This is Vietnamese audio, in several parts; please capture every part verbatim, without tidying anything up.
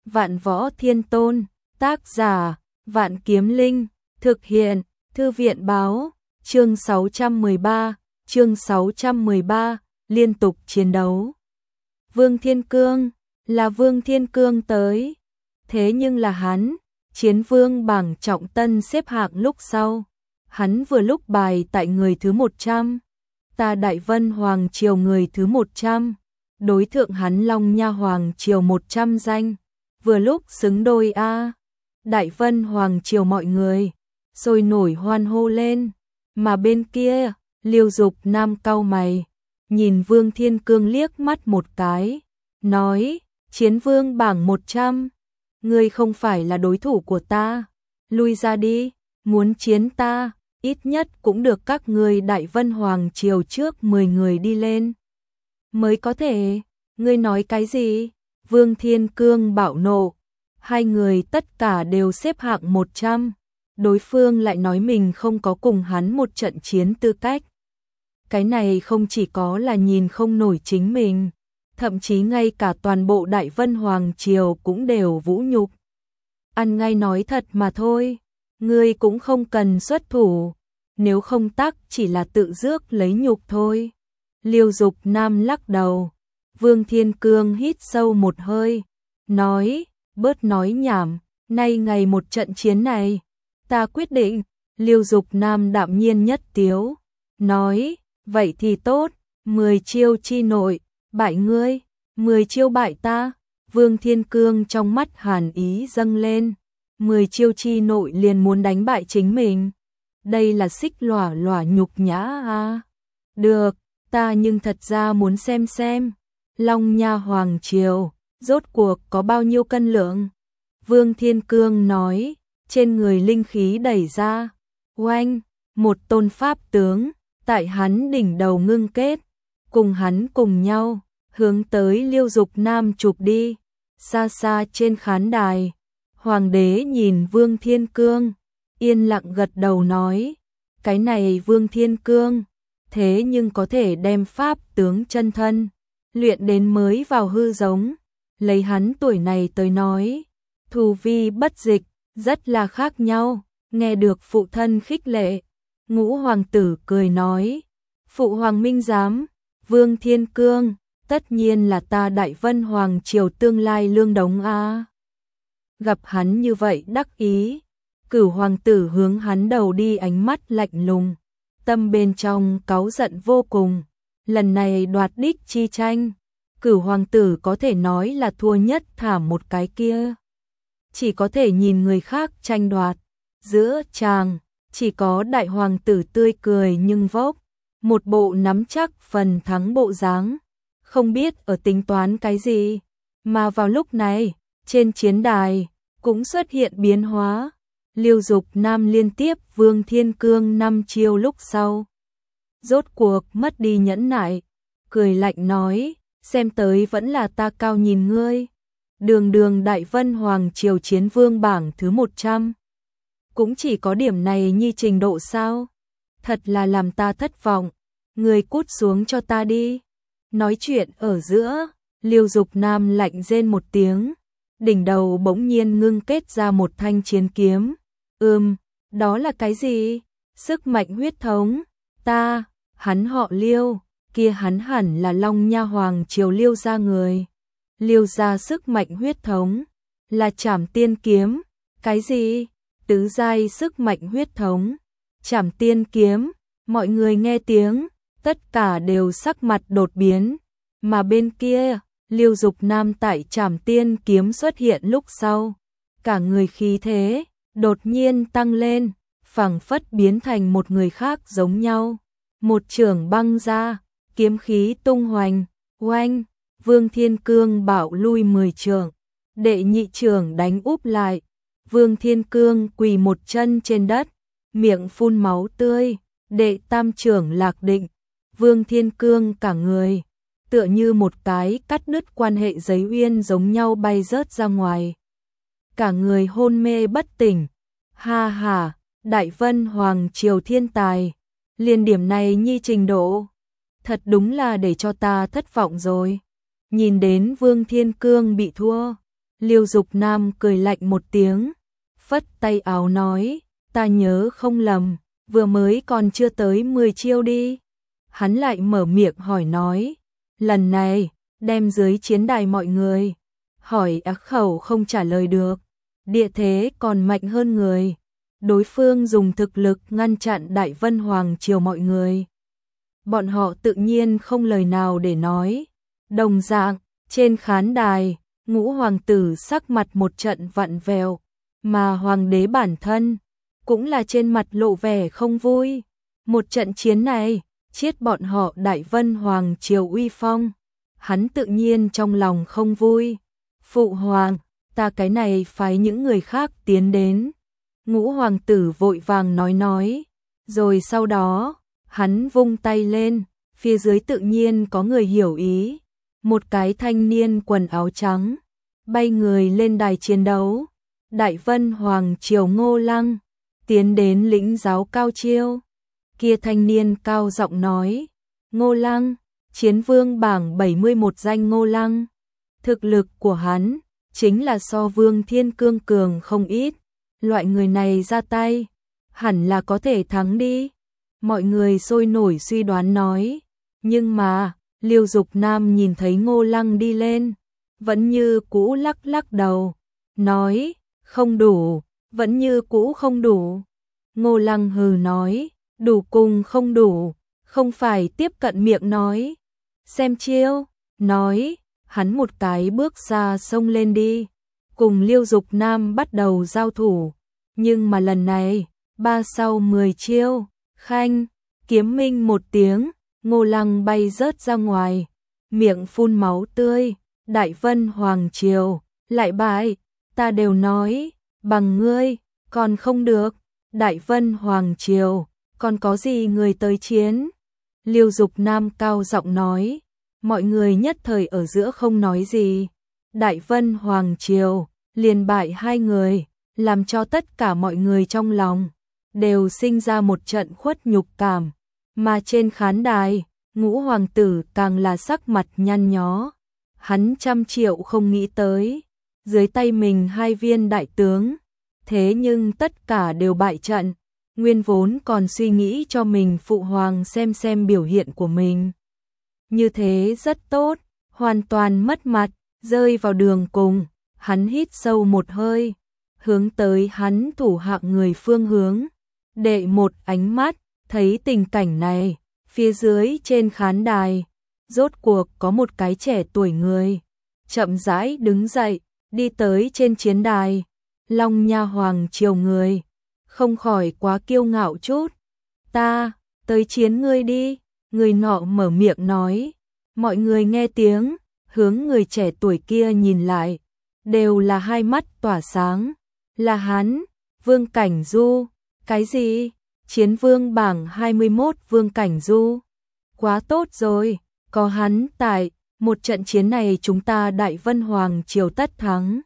Vạn Võ Thiên Tôn, tác giả, Vạn Kiếm Linh, thực hiện, Thư viện báo, chương sáu trăm mười ba, chương sáu trăm mười ba, liên tục chiến đấu. Vương Thiên Cương, là Vương Thiên Cương tới, thế nhưng là hắn, chiến vương bảng trọng tân xếp hạng lúc sau, hắn vừa lúc bài tại người thứ một trăm, ta Đại Vân Hoàng Triều người thứ một trăm, đối thượng hắn Long Nha Hoàng Triều một trăm danh, vừa lúc xứng đôi a. Đại Vân Hoàng Triều mọi người sôi nổi hoan hô lên, mà bên kia, Liêu Dục Nam cau mày, nhìn Vương Thiên Cương liếc mắt một cái, nói: "Chiến vương bảng một trăm, ngươi không phải là đối thủ của ta, lui ra đi, muốn chiến ta, ít nhất cũng được các ngươi Đại Vân Hoàng Triều trước mười người đi lên mới có thể." "Ngươi nói cái gì?" Vương Thiên Cương bạo nộ, hai người tất cả đều xếp hạng một trăm, đối phương lại nói mình không có cùng hắn một trận chiến tư cách. Cái này không chỉ có là nhìn không nổi chính mình, thậm chí ngay cả toàn bộ Đại Vân Hoàng Triều cũng đều vũ nhục. Ăn ngay nói thật mà thôi, ngươi cũng không cần xuất thủ, nếu không tắc chỉ là tự rước lấy nhục thôi. Liêu Dục Nam lắc đầu, Vương Thiên Cương hít sâu một hơi, nói: "Bớt nói nhảm, nay ngày một trận chiến này, ta quyết định." Liêu Dục Nam đạm nhiên nhất tiếu, nói: "Vậy thì tốt, mười chiêu chi nội, bại ngươi, mười chiêu bại ta." Vương Thiên Cương trong mắt hàn ý dâng lên, mười chiêu chi nội liền muốn đánh bại chính mình. Đây là xích lỏa lỏa nhục nhã à. Được, ta nhưng thật ra muốn xem xem, Long Nha Hoàng Triều, rốt cuộc có bao nhiêu cân lượng. Vương Thiên Cương nói, trên người linh khí đẩy ra, oanh, một tôn pháp tướng, tại hắn đỉnh đầu ngưng kết, cùng hắn cùng nhau, hướng tới Liêu Dục Nam chụp đi. Xa xa trên khán đài, Hoàng đế nhìn Vương Thiên Cương, yên lặng gật đầu nói, cái này Vương Thiên Cương, thế nhưng có thể đem pháp tướng chân thân, luyện đến mới vào hư giống, lấy hắn tuổi này tới nói, thù vi bất dịch, rất là khác nhau. Nghe được phụ thân khích lệ, Ngũ hoàng tử cười nói, phụ hoàng minh giám, Vương Thiên Cương, tất nhiên là ta Đại Vân Hoàng Triều tương lai lương đống a. Gặp hắn như vậy đắc ý, Cửu hoàng tử hướng hắn đầu đi ánh mắt lạnh lùng, tâm bên trong cáu giận vô cùng. Lần này đoạt đích chi tranh, Cửu hoàng tử có thể nói là thua nhất thảm một cái kia. Chỉ có thể nhìn người khác tranh đoạt, giữa chàng, chỉ có đại hoàng tử tươi cười nhưng vốc, một bộ nắm chắc phần thắng bộ dáng, không biết ở tính toán cái gì. Mà vào lúc này, trên chiến đài, cũng xuất hiện biến hóa. Liêu Dục Nam liên tiếp Vương Thiên Cương năm chiêu lúc sau, rốt cuộc mất đi nhẫn nại, cười lạnh nói, xem tới vẫn là ta cao nhìn ngươi. Đường đường Đại Vân Hoàng Triều chiến vương bảng thứ một trăm, cũng chỉ có điểm này nhi trình độ sao? Thật là làm ta thất vọng, ngươi cút xuống cho ta đi. Nói chuyện ở giữa, Liêu Dục Nam lạnh rên một tiếng, đỉnh đầu bỗng nhiên ngưng kết ra một thanh chiến kiếm. Ừm, đó là cái gì? Sức mạnh huyết thống. Ta, hắn họ Liêu, kia hắn hẳn là Long Nha Hoàng Triều Liêu gia người. Liêu gia sức mạnh huyết thống, là Trảm Tiên kiếm. Cái gì? Tứ giai sức mạnh huyết thống, Trảm Tiên kiếm. Mọi người nghe tiếng, tất cả đều sắc mặt đột biến. Mà bên kia, Liêu Dục Nam tại Trảm Tiên kiếm xuất hiện lúc sau, cả người khí thế đột nhiên tăng lên, phảng phất biến thành một người khác giống nhau. Một chưởng băng ra, kiếm khí tung hoành, oanh, Vương Thiên Cương bạo lui mười chưởng, đệ nhị chưởng đánh úp lại, Vương Thiên Cương quỳ một chân trên đất, miệng phun máu tươi, đệ tam chưởng lạc định, Vương Thiên Cương cả người, tựa như một cái cắt đứt quan hệ giấy uyên giống nhau bay rớt ra ngoài. Cả người hôn mê bất tỉnh, ha ha, Đại Vân Hoàng Triều thiên tài, liền điểm này nhi trình độ, thật đúng là để cho ta thất vọng rồi. Nhìn đến Vương Thiên Cương bị thua, Liêu Dục Nam cười lạnh một tiếng, phất tay áo nói, ta nhớ không lầm, vừa mới còn chưa tới mười chiêu đi. Hắn lại mở miệng hỏi nói, lần này, đem dưới chiến đài mọi người, hỏi ác khẩu không trả lời được, địa thế còn mạnh hơn người. Đối phương dùng thực lực ngăn chặn Đại Vân Hoàng Triều mọi người. Bọn họ tự nhiên không lời nào để nói. Đồng dạng, trên khán đài, Ngũ hoàng tử sắc mặt một trận vặn vẹo, mà hoàng đế bản thân cũng là trên mặt lộ vẻ không vui. Một trận chiến này, chiết bọn họ Đại Vân Hoàng Triều uy phong, hắn tự nhiên trong lòng không vui. Phụ hoàng, ta cái này phái những người khác tiến đến. Ngũ hoàng tử vội vàng nói nói, rồi sau đó, hắn vung tay lên, phía dưới tự nhiên có người hiểu ý. Một cái thanh niên quần áo trắng, bay người lên đài chiến đấu. Đại Vân Hoàng Triều Ngô Lăng, tiến đến lĩnh giáo cao chiêu. Kia thanh niên cao giọng nói, Ngô Lăng, chiến vương bảng bảy mươi mốt danh Ngô Lăng. Thực lực của hắn, chính là so Vương Thiên Cương cường không ít. Loại người này ra tay, hẳn là có thể thắng đi. Mọi người sôi nổi suy đoán nói, nhưng mà, Liêu Dục Nam nhìn thấy Ngô Lăng đi lên, vẫn như cũ lắc lắc đầu, nói, không đủ, vẫn như cũ không đủ. Ngô Lăng hừ nói, đủ cùng không đủ, không phải tiếp cận miệng nói. Xem chiêu, nói, hắn một cái bước ra xông lên đi, cùng Liêu Dục Nam bắt đầu giao thủ. Nhưng mà lần này, ba sau mười chiêu, khanh, kiếm minh một tiếng, Ngô Lăng bay rớt ra ngoài, miệng phun máu tươi. Đại Vân Hoàng Triều, lại bại, ta đều nói, bằng ngươi, còn không được. Đại Vân Hoàng Triều, còn có gì người tới chiến? Liêu Dục Nam cao giọng nói, mọi người nhất thời ở giữa không nói gì. Đại Vân Hoàng Triều, liền bại hai người, làm cho tất cả mọi người trong lòng đều sinh ra một trận khuất nhục cảm. Mà trên khán đài, Ngũ hoàng tử càng là sắc mặt nhăn nhó. Hắn trăm triệu không nghĩ tới, dưới tay mình hai viên đại tướng, thế nhưng tất cả đều bại trận. Nguyên vốn còn suy nghĩ cho mình phụ hoàng xem xem biểu hiện của mình. Như thế rất tốt, hoàn toàn mất mặt, rơi vào đường cùng. Hắn hít sâu một hơi, hướng tới hắn thủ hạ người phương hướng. Đệ một ánh mắt, thấy tình cảnh này, phía dưới trên khán đài, rốt cuộc có một cái trẻ tuổi người, chậm rãi đứng dậy, đi tới trên chiến đài. Long Nha Hoàng Triều người, không khỏi quá kiêu ngạo chút. Ta, tới chiến ngươi đi, người nọ mở miệng nói. Mọi người nghe tiếng, hướng người trẻ tuổi kia nhìn lại, đều là hai mắt tỏa sáng. Là hắn, Vương Cảnh Du. Cái gì? Chiến vương bảng hai mươi mốt Vương Cảnh Du. Quá tốt rồi, có hắn tại, một trận chiến này chúng ta Đại Vân Hoàng Triều tất thắng.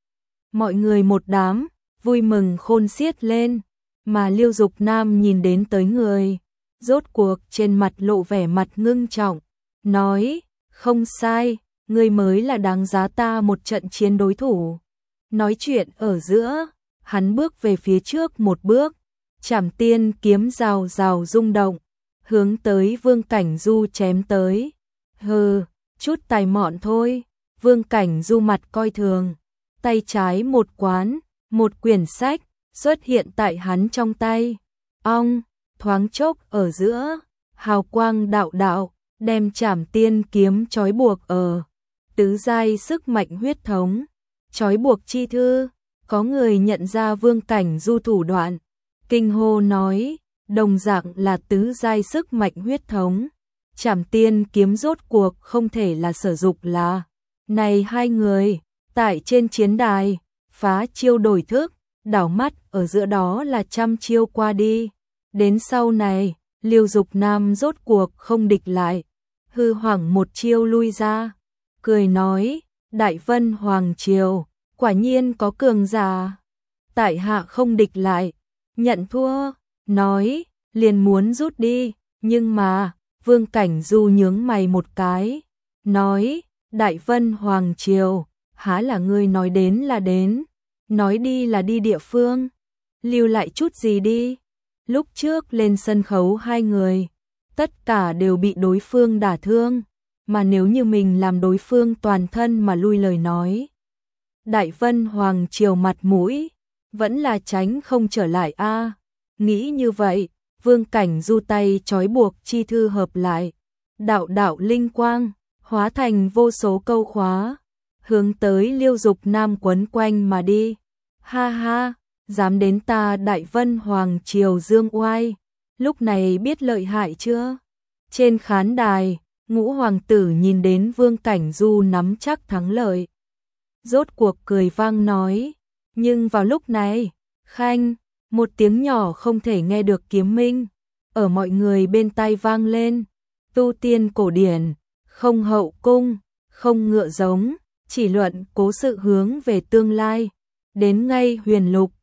Mọi người một đám, vui mừng khôn xiết lên, mà Liêu Dục Nam nhìn đến tới người, rốt cuộc trên mặt lộ vẻ mặt ngưng trọng, nói, không sai, ngươi mới là đáng giá ta một trận chiến đối thủ. Nói chuyện ở giữa, hắn bước về phía trước một bước, Trảm Tiên kiếm rào rào rung động, hướng tới Vương Cảnh Du chém tới. Hừ, chút tài mọn thôi. Vương Cảnh Du mặt coi thường, tay trái một quán, một quyển sách xuất hiện tại hắn trong tay. Ong, thoáng chốc ở giữa, hào quang đạo đạo, đem Trảm Tiên kiếm trói buộc ở tứ giai sức mạnh huyết thống. Trói buộc chi thư, có người nhận ra Vương Cảnh Du thủ đoạn, kinh hô nói, đồng dạng là tứ giai sức mạnh huyết thống. Trảm Tiên kiếm rốt cuộc không thể là sử dụng là. Này hai người, tại trên chiến đài, phá chiêu đổi thức, đảo mắt ở giữa đó là trăm chiêu qua đi. Đến sau này, Liêu Dục Nam rốt cuộc không địch lại, hư hoảng một chiêu lui ra, cười nói, Đại Vân Hoàng Triều, quả nhiên có cường giả. Tại hạ không địch lại, nhận thua, nói, liền muốn rút đi, nhưng mà, Vương Cảnh Du nhướng mày một cái, nói, Đại Vân Hoàng Triều, há là ngươi nói đến là đến, nói đi là đi địa phương, lưu lại chút gì đi. Lúc trước lên sân khấu hai người, tất cả đều bị đối phương đả thương, mà nếu như mình làm đối phương toàn thân mà lui lời nói, Đại Vân Hoàng Triều mặt mũi, vẫn là tránh không trở lại a. Nghĩ như vậy, Vương Cảnh Du tay trói buộc chi thư hợp lại, đạo đạo linh quang, hóa thành vô số câu khóa, hướng tới Liêu Dục Nam quấn quanh mà đi. Ha ha, dám đến ta Đại Vân Hoàng Triều dương oai, lúc này biết lợi hại chưa? Trên khán đài, Ngũ hoàng tử nhìn đến Vương Cảnh Du nắm chắc thắng lợi, rốt cuộc cười vang nói, nhưng vào lúc này, khanh, một tiếng nhỏ không thể nghe được kiếm minh, ở mọi người bên tai vang lên, tu tiên cổ điển, không hậu cung, không ngựa giống, chỉ luận cố sự hướng về tương lai, đến ngay huyền lục,